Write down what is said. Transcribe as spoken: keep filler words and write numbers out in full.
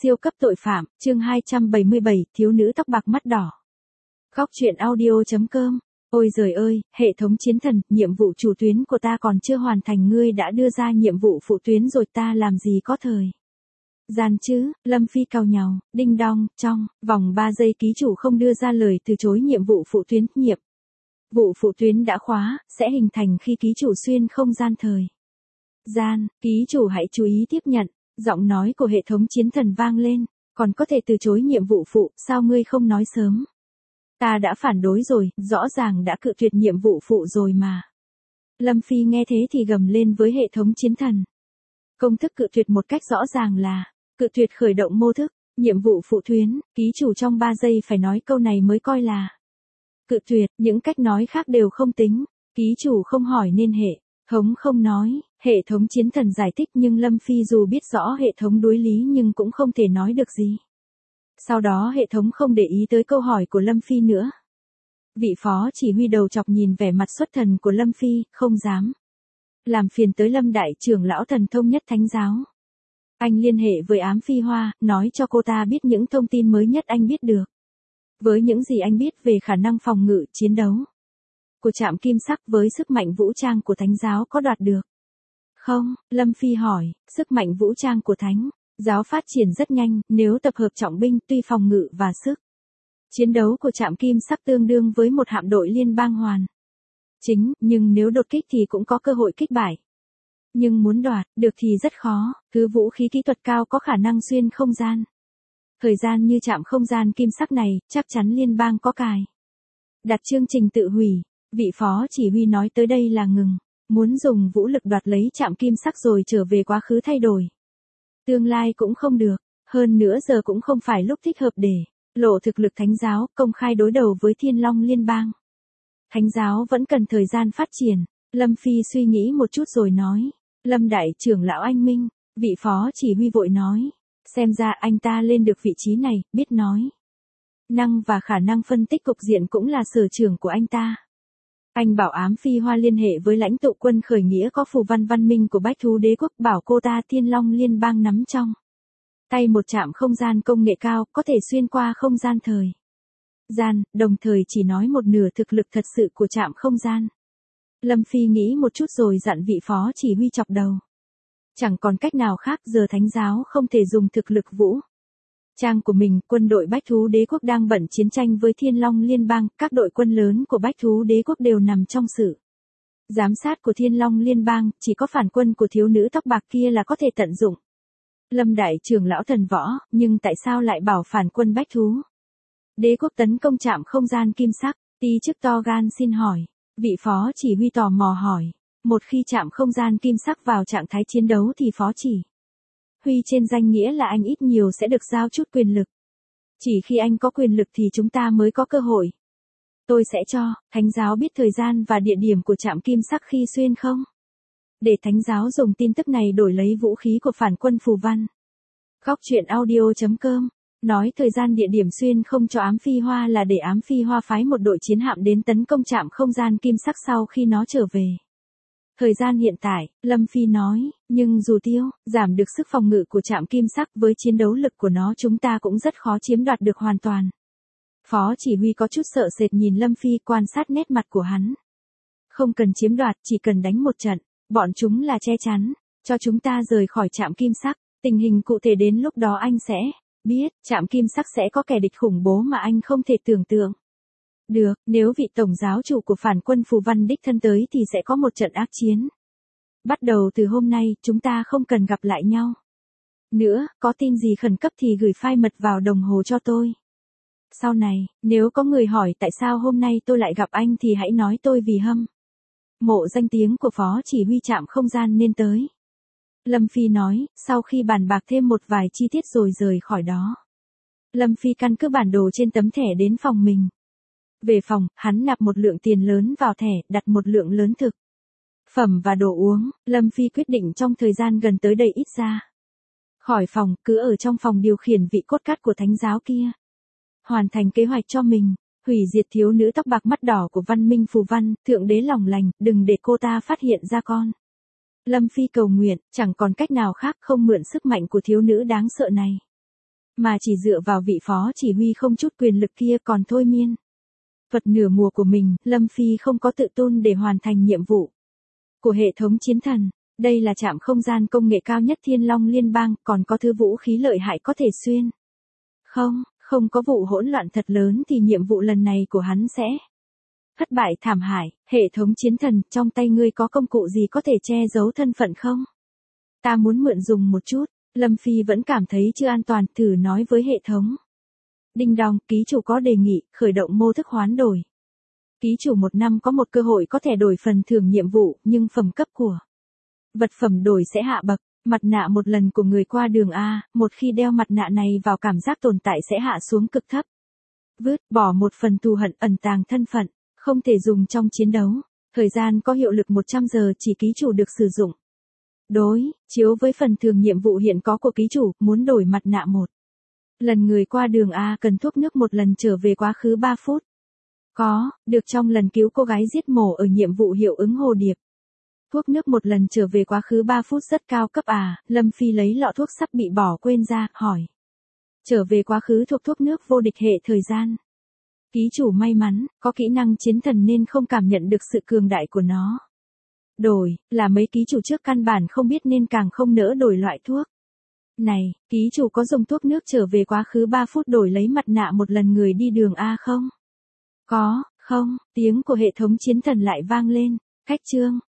Siêu cấp tội phạm, chương hai trăm bảy mươi bảy, thiếu nữ tóc bạc mắt đỏ. Khóc chuyện audio chấm com. Ôi giời ơi, hệ thống chiến thần, nhiệm vụ chủ tuyến của ta còn chưa hoàn thành, ngươi đã đưa ra nhiệm vụ phụ tuyến rồi, ta làm gì có thời gian chứ. Lâm Phi càu nhàu, đinh đong, trong vòng ba giây ký chủ không đưa ra lời từ chối nhiệm vụ phụ tuyến. Nhiệm vụ phụ tuyến đã khóa, sẽ hình thành khi ký chủ xuyên không gian thời gian, ký chủ hãy chú ý tiếp nhận. Giọng nói của hệ thống chiến thần vang lên, còn có thể từ chối nhiệm vụ phụ, sao ngươi không nói sớm? Ta đã phản đối rồi, rõ ràng đã cự tuyệt nhiệm vụ phụ rồi mà. Lâm Phi nghe thế thì gầm lên với hệ thống chiến thần. Công thức cự tuyệt một cách rõ ràng là, cự tuyệt khởi động mô thức, nhiệm vụ phụ tuyến, ký chủ trong ba giây phải nói câu này mới coi là cự tuyệt, những cách nói khác đều không tính, ký chủ không hỏi nên hệ thống không nói. Hệ thống chiến thần giải thích, nhưng Lâm Phi dù biết rõ hệ thống đối lý nhưng cũng không thể nói được gì. Sau đó hệ thống không để ý tới câu hỏi của Lâm Phi nữa. Vị phó chỉ huy đầu chọc nhìn vẻ mặt xuất thần của Lâm Phi, không dám làm phiền tới Lâm đại trưởng lão thần thông nhất thánh giáo. Anh liên hệ với Ám Phi Hoa, nói cho cô ta biết những thông tin mới nhất anh biết được. Với những gì anh biết về khả năng phòng ngự, chiến đấu của trạm kim sắc với sức mạnh vũ trang của thánh giáo có đoạt được không? Lâm Phi hỏi, sức mạnh vũ trang của thánh giáo phát triển rất nhanh, nếu tập hợp trọng binh, tuy phòng ngự và sức chiến đấu của trạm kim sắc tương đương với một hạm đội liên bang hoàn chính, nhưng nếu đột kích thì cũng có cơ hội kích bại. Nhưng muốn đoạt được thì rất khó, thứ vũ khí kỹ thuật cao có khả năng xuyên không gian thời gian như trạm không gian kim sắc này, chắc chắn liên bang có cài đặt chương trình tự hủy. Vị phó chỉ huy nói tới đây là ngừng. Muốn dùng vũ lực đoạt lấy trạm kim sắc rồi trở về quá khứ thay đổi tương lai cũng không được. Hơn nữa giờ cũng không phải lúc thích hợp để lộ thực lực thánh giáo, công khai đối đầu với Thiên Long liên bang. Thánh giáo vẫn cần thời gian phát triển. Lâm Phi suy nghĩ một chút rồi nói. Lâm đại trưởng lão anh minh. Vị phó chỉ huy vội nói. Xem ra anh ta lên được vị trí này, biết nói năng và khả năng phân tích cục diện cũng là sở trường của anh ta. Anh bảo Ám Phi Hoa liên hệ với lãnh tụ quân khởi nghĩa có phù văn văn minh của Bách Thú Đế Quốc, bảo cô ta Thiên Long liên bang nắm trong tay một trạm không gian công nghệ cao, có thể xuyên qua không gian thời gian, đồng thời chỉ nói một nửa thực lực thật sự của trạm không gian. Lâm Phi nghĩ một chút rồi dặn vị phó chỉ huy chọc đầu. Chẳng còn cách nào khác, giờ thánh giáo không thể dùng thực lực vũ trang của mình. Quân đội Bách Thú Đế Quốc đang bận chiến tranh với Thiên Long liên bang, các đội quân lớn của Bách Thú Đế Quốc đều nằm trong sự giám sát của Thiên Long liên bang, chỉ có phản quân của thiếu nữ tóc bạc kia là có thể tận dụng. Lâm đại trưởng lão thần võ, nhưng tại sao lại bảo phản quân Bách Thú Đế Quốc tấn công trạm không gian kim sắc? Ti chức to gan xin hỏi. Vị phó chỉ huy tò mò hỏi. Một khi trạm không gian kim sắc vào trạng thái chiến đấu thì phó chỉ huy trên danh nghĩa là anh ít nhiều sẽ được giao chút quyền lực. Chỉ khi anh có quyền lực thì chúng ta mới có cơ hội. Tôi sẽ cho thánh giáo biết thời gian và địa điểm của trạm kim sắc khi xuyên không, để thánh giáo dùng tin tức này đổi lấy vũ khí của phản quân phù văn. Khóc chuyện audio chấm com. Nói thời gian địa điểm xuyên không cho Ám Phi Hoa là để Ám Phi Hoa phái một đội chiến hạm đến tấn công trạm không gian kim sắc sau khi nó trở về. Thời gian hiện tại, Lâm Phi nói, nhưng dù tiêu, giảm được sức phòng ngự của trạm kim sắc với chiến đấu lực của nó chúng ta cũng rất khó chiếm đoạt được hoàn toàn. Phó chỉ huy có chút sợ sệt nhìn Lâm Phi, quan sát nét mặt của hắn. Không cần chiếm đoạt, chỉ cần đánh một trận, bọn chúng là che chắn cho chúng ta rời khỏi trạm kim sắc. Tình hình cụ thể đến lúc đó anh sẽ biết, trạm kim sắc sẽ có kẻ địch khủng bố mà anh không thể tưởng tượng được. Nếu vị tổng giáo chủ của phản quân phù văn đích thân tới thì sẽ có một trận ác chiến. Bắt đầu từ hôm nay, chúng ta không cần gặp lại nhau nữa, có tin gì khẩn cấp thì gửi file mật vào đồng hồ cho tôi. Sau này, nếu có người hỏi tại sao hôm nay tôi lại gặp anh thì hãy nói tôi vì hâm mộ danh tiếng của phó chỉ huy trạm không gian nên tới. Lâm Phi nói, sau khi bàn bạc thêm một vài chi tiết rồi rời khỏi đó. Lâm Phi căn cứ bản đồ trên tấm thẻ đến phòng mình. Về phòng, hắn nạp một lượng tiền lớn vào thẻ, đặt một lượng lớn thực phẩm và đồ uống. Lâm Phi quyết định trong thời gian gần tới đây ít ra khỏi phòng, cứ ở trong phòng điều khiển vị cốt cát của thánh giáo kia. Hoàn thành kế hoạch cho mình, hủy diệt thiếu nữ tóc bạc mắt đỏ của văn minh phù văn, thượng đế lòng lành, đừng để cô ta phát hiện ra con. Lâm Phi cầu nguyện, chẳng còn cách nào khác không mượn sức mạnh của thiếu nữ đáng sợ này. mà chỉ dựa vào vị phó chỉ huy không chút quyền lực kia còn thôi miên thuật nửa mùa của mình, Lâm Phi không có tự tôn để hoàn thành nhiệm vụ của hệ thống chiến thần. Đây là trạm không gian công nghệ cao nhất Thiên Long Liên bang, còn có thứ vũ khí lợi hại có thể xuyên. Không, không có vụ hỗn loạn thật lớn thì nhiệm vụ lần này của hắn sẽ thất bại thảm hại. Hệ thống chiến thần, trong tay ngươi có công cụ gì có thể che giấu thân phận không? Ta muốn mượn dùng một chút. Lâm Phi vẫn cảm thấy chưa an toàn, thử nói với hệ thống. Đinh đong, ký chủ có đề nghị, khởi động mô thức hoán đổi. Ký chủ một năm có một cơ hội có thể đổi phần thưởng nhiệm vụ, nhưng phẩm cấp của vật phẩm đổi sẽ hạ bậc. Mặt nạ một lần của người qua đường A, một khi đeo mặt nạ này vào cảm giác tồn tại sẽ hạ xuống cực thấp. Vứt bỏ một phần thù hận ẩn tàng thân phận, không thể dùng trong chiến đấu. Thời gian có hiệu lực một trăm giờ chỉ ký chủ được sử dụng. Đối, chiếu với phần thưởng nhiệm vụ hiện có của ký chủ, muốn đổi mặt nạ một lần người qua đường A cần thuốc nước một lần trở về quá khứ ba phút. Có, được trong lần cứu cô gái giết mổ ở nhiệm vụ hiệu ứng hồ điệp. Thuốc nước một lần trở về quá khứ ba phút rất cao cấp à, Lâm Phi lấy lọ thuốc sắp bị bỏ quên ra, hỏi. Trở về quá khứ thuộc thuốc nước vô địch hệ thời gian. Ký chủ may mắn, có kỹ năng chiến thần nên không cảm nhận được sự cường đại của nó. Đổi, là mấy ký chủ trước căn bản không biết nên càng không nỡ đổi loại thuốc. Này, ký chủ có dùng thuốc nước trở về quá khứ ba phút đổi lấy mặt nạ một lần người đi đường A không? Có, không, tiếng của hệ thống chiến thần lại vang lên. Khách trương,